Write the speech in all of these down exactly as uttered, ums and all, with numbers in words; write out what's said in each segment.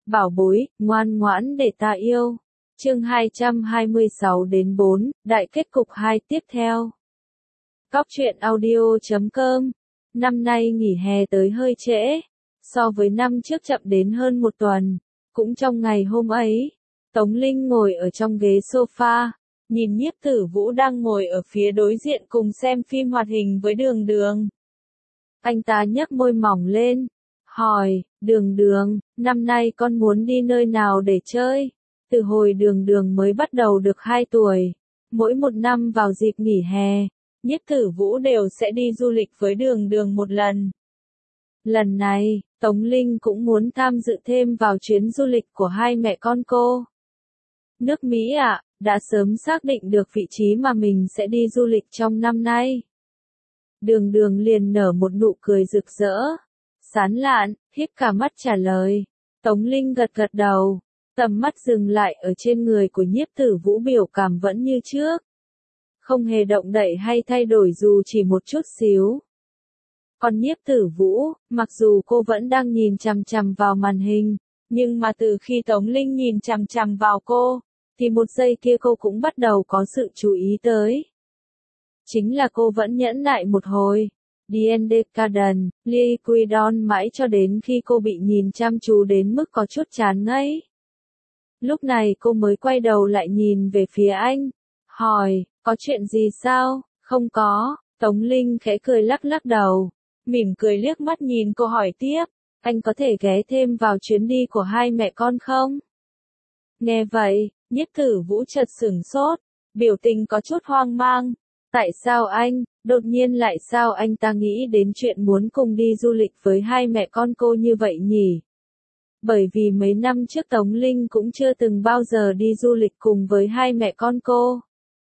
bảo bối, ngoan ngoãn để ta yêu. Chương hai trăm hai mươi sáu đến bốn, đại kết cục hai tiếp theo. Cóc truyện audio chấm com. Năm nay nghỉ hè tới hơi trễ, so với năm trước chậm đến hơn một tuần. Cũng trong ngày hôm ấy, Tống Linh ngồi ở trong ghế sofa, nhìn Nhiếp Tử Vũ đang ngồi ở phía đối diện cùng xem phim hoạt hình với Đường Đường. Anh ta nhếch môi mỏng lên, hỏi, Đường Đường, năm nay con muốn đi nơi nào để chơi? Từ hồi Đường Đường mới bắt đầu được hai tuổi, mỗi một năm vào dịp nghỉ hè, Nhiếp Tử Vũ đều sẽ đi du lịch với Đường Đường một lần. Lần này, Tống Linh cũng muốn tham dự thêm vào chuyến du lịch của hai mẹ con cô. Nước Mỹ ạ, à, đã sớm xác định được vị trí mà mình sẽ đi du lịch trong năm nay. Đường Đường liền nở một nụ cười rực rỡ, sán lạn, híp cả mắt trả lời. Tống Linh gật gật đầu, tầm mắt dừng lại ở trên người của Nhiếp Tử Vũ, biểu cảm vẫn như trước. Không hề động đậy hay thay đổi dù chỉ một chút xíu. Còn Nhiếp Tử Vũ, mặc dù cô vẫn đang nhìn chằm chằm vào màn hình, nhưng mà từ khi Tống Linh nhìn chằm chằm vào cô, thì một giây kia cô cũng bắt đầu có sự chú ý tới. Chính là cô vẫn nhẫn nại một hồi, đi en đê Garden, Liquidon mãi cho đến khi cô bị nhìn chăm chú đến mức có chút chán ngấy. Lúc này cô mới quay đầu lại nhìn về phía anh, hỏi, có chuyện gì sao? Không có, Tống Linh khẽ cười lắc lắc đầu, mỉm cười liếc mắt nhìn cô hỏi tiếp, anh có thể ghé thêm vào chuyến đi của hai mẹ con không? Nghe vậy, Nhiếp Tử Vũ chợt sửng sốt, biểu tình có chút hoang mang. Tại sao anh, đột nhiên lại sao anh ta nghĩ đến chuyện muốn cùng đi du lịch với hai mẹ con cô như vậy nhỉ? Bởi vì mấy năm trước Tống Linh cũng chưa từng bao giờ đi du lịch cùng với hai mẹ con cô.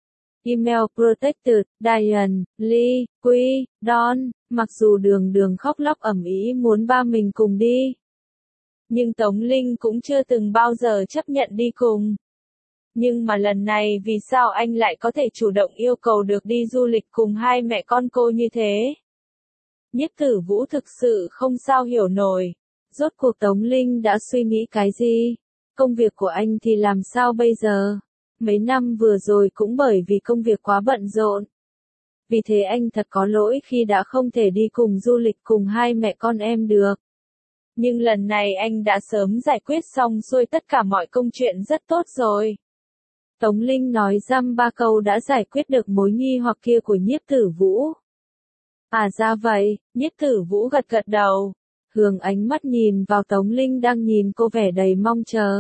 Email Protected, Diane, Lee, Quy, Don, mặc dù Đường Đường khóc lóc ầm ĩ muốn ba mình cùng đi. Nhưng Tống Linh cũng chưa từng bao giờ chấp nhận đi cùng. Nhưng mà lần này vì sao anh lại có thể chủ động yêu cầu được đi du lịch cùng hai mẹ con cô như thế? Nhiếp Tử Vũ thực sự không sao hiểu nổi. Rốt cuộc Tống Linh đã suy nghĩ cái gì? Công việc của anh thì làm sao bây giờ? Mấy năm vừa rồi cũng bởi vì công việc quá bận rộn. Vì thế anh thật có lỗi khi đã không thể đi cùng du lịch cùng hai mẹ con em được. Nhưng lần này anh đã sớm giải quyết xong xuôi tất cả mọi công chuyện rất tốt rồi. Tống Linh nói dăm ba câu đã giải quyết được mối nghi hoặc kia của Nhiếp Tử Vũ. À ra vậy, Nhiếp Tử Vũ gật gật đầu, hướng ánh mắt nhìn vào Tống Linh đang nhìn cô vẻ đầy mong chờ.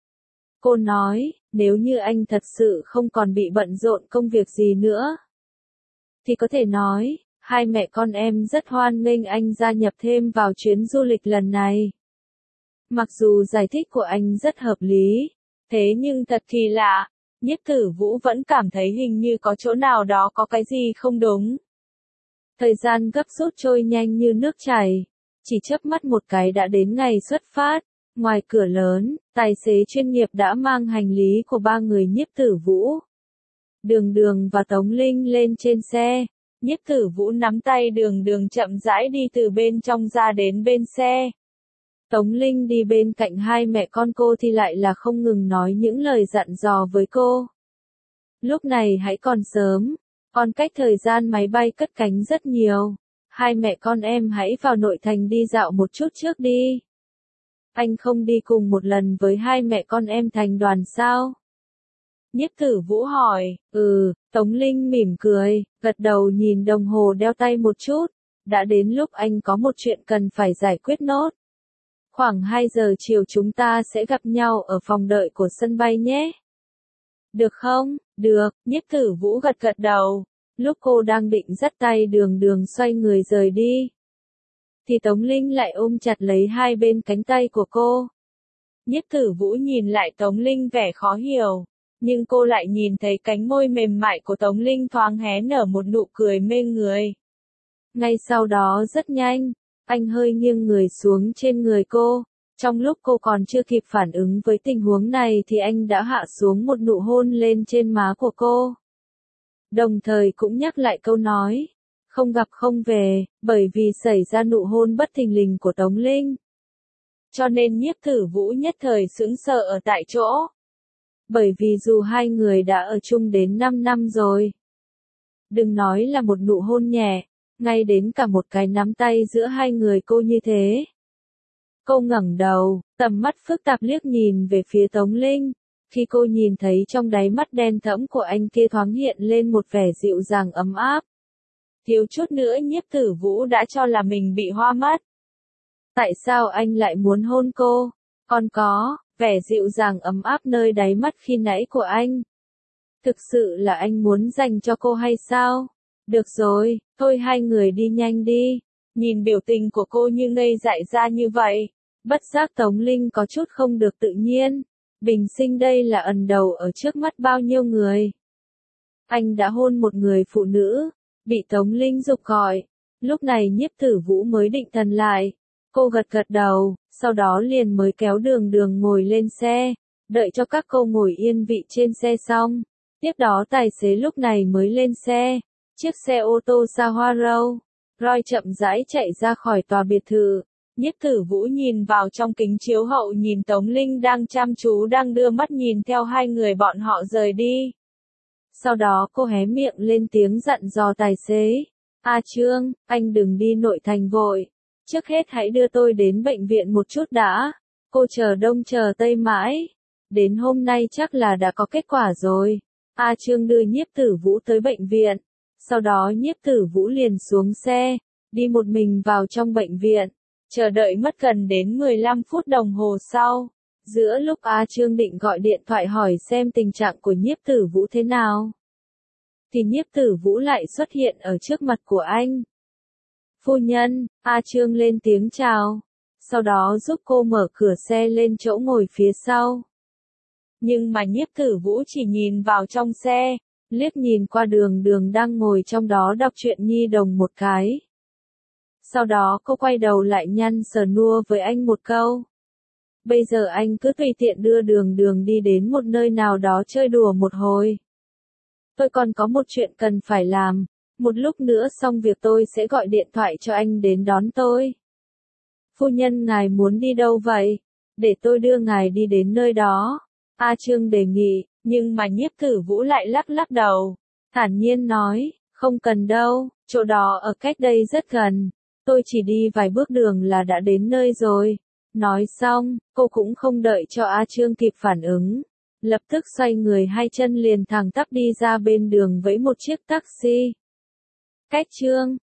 Cô nói, nếu như anh thật sự không còn bị bận rộn công việc gì nữa, thì có thể nói, hai mẹ con em rất hoan nghênh anh gia nhập thêm vào chuyến du lịch lần này. Mặc dù giải thích của anh rất hợp lý, thế nhưng thật kỳ lạ, Nhiếp Tử Vũ vẫn cảm thấy hình như có chỗ nào đó có cái gì không đúng. Thời gian gấp rút trôi nhanh như nước chảy, chỉ chớp mắt một cái đã đến ngày xuất phát. Ngoài cửa lớn, tài xế chuyên nghiệp đã mang hành lý của ba người Nhiếp Tử Vũ, Đường Đường và Tống Linh lên trên xe. Nhiếp Tử Vũ nắm tay Đường Đường chậm rãi đi từ bên trong ra đến bên xe. Tống Linh đi bên cạnh hai mẹ con cô thì lại là không ngừng nói những lời dặn dò với cô. Lúc này hãy còn sớm, còn cách thời gian máy bay cất cánh rất nhiều. Hai mẹ con em hãy vào nội thành đi dạo một chút trước đi. Anh không đi cùng một lần với hai mẹ con em thành đoàn sao? Nhiếp Tử Vũ hỏi, ừ, Tống Linh mỉm cười, gật đầu nhìn đồng hồ đeo tay một chút, đã đến lúc anh có một chuyện cần phải giải quyết nốt. Khoảng hai giờ chiều chúng ta sẽ gặp nhau ở phòng đợi của sân bay nhé. Được không? Được, Nhiếp Tử Vũ gật gật đầu, lúc cô đang định dắt tay Đường Đường xoay người rời đi, thì Tống Linh lại ôm chặt lấy hai bên cánh tay của cô. Nhiếp Tử Vũ nhìn lại Tống Linh vẻ khó hiểu, nhưng cô lại nhìn thấy cánh môi mềm mại của Tống Linh thoáng hé nở một nụ cười mê người. Ngay sau đó rất nhanh, anh hơi nghiêng người xuống trên người cô. Trong lúc cô còn chưa kịp phản ứng với tình huống này thì anh đã hạ xuống một nụ hôn lên trên má của cô. Đồng thời cũng nhắc lại câu nói, không gặp không về, bởi vì xảy ra nụ hôn bất thình lình của Tống Linh. cho nên Nhiếp Tử Vũ nhất thời sững sờ ở tại chỗ. Bởi vì dù hai người đã ở chung đến năm năm rồi. Đừng nói là một nụ hôn nhẹ, ngay đến cả một cái nắm tay giữa hai người cô như thế. Cô ngẩng đầu, tầm mắt phức tạp liếc nhìn về phía Tống Linh. Khi cô nhìn thấy trong đáy mắt đen thẫm của anh kia thoáng hiện lên một vẻ dịu dàng ấm áp. Thiếu chút nữa Nhiếp Tử Vũ đã cho là mình bị hoa mắt. Tại sao anh lại muốn hôn cô? Còn có, vẻ dịu dàng ấm áp nơi đáy mắt khi nãy của anh. Thực sự là anh muốn dành cho cô hay sao? Được rồi, thôi hai người đi nhanh đi. Nhìn biểu tình của cô như ngây dại ra như vậy. Bất giác Tống Linh có chút không được tự nhiên. Bình sinh đây là ẩn đầu ở trước mắt bao nhiêu người. Anh đã hôn một người phụ nữ, bị Tống Linh giục gọi. Lúc này Nhiếp Tử Vũ mới định thần lại. Cô gật gật đầu, sau đó liền mới kéo Đường Đường ngồi lên xe, đợi cho các cô ngồi yên vị trên xe xong. Tiếp đó tài xế lúc này mới lên xe, chiếc xe ô tô xa hoa Rolls Royce chậm rãi chạy ra khỏi tòa biệt thự. Nhiếp Tử Vũ nhìn vào trong kính chiếu hậu nhìn Tống Linh đang chăm chú đang đưa mắt nhìn theo hai người bọn họ rời đi. Sau đó cô hé miệng lên tiếng dặn dò tài xế. A Trương, anh đừng đi nội thành vội. Trước hết hãy đưa tôi đến bệnh viện một chút đã. Cô chờ đông chờ tây mãi. Đến hôm nay chắc là đã có kết quả rồi. A Trương đưa Nhiếp Tử Vũ tới bệnh viện. Sau đó Nhiếp Tử Vũ liền xuống xe, đi một mình vào trong bệnh viện. Chờ đợi mất gần đến mười lăm phút đồng hồ sau. Giữa lúc A Trương định gọi điện thoại hỏi xem tình trạng của Nhiếp Tử Vũ thế nào, thì Nhiếp Tử Vũ lại xuất hiện ở trước mặt của anh. Phu nhân, A Trương lên tiếng chào. Sau đó giúp cô mở cửa xe lên chỗ ngồi phía sau. Nhưng mà Nhiếp Tử Vũ chỉ nhìn vào trong xe, liếc nhìn qua Đường Đường đang ngồi trong đó đọc truyện nhi đồng một cái. Sau đó cô quay đầu lại nhăn sờ nua với anh một câu. Bây giờ anh cứ tùy tiện đưa Đường Đường đi đến một nơi nào đó chơi đùa một hồi. Tôi còn có một chuyện cần phải làm, một lúc nữa xong việc tôi sẽ gọi điện thoại cho anh đến đón tôi. Phu nhân ngài muốn đi đâu vậy? Để tôi đưa ngài đi đến nơi đó. A Trương đề nghị, nhưng mà Nhiếp Tử Vũ lại lắc lắc đầu. Thản nhiên nói, không cần đâu, chỗ đó ở cách đây rất gần. Tôi chỉ đi vài bước đường là đã đến nơi rồi. Nói xong, cô cũng không đợi cho A Trương kịp phản ứng. Lập tức xoay người hai chân liền thẳng tắp đi ra bên đường với một chiếc taxi. Cách Trương,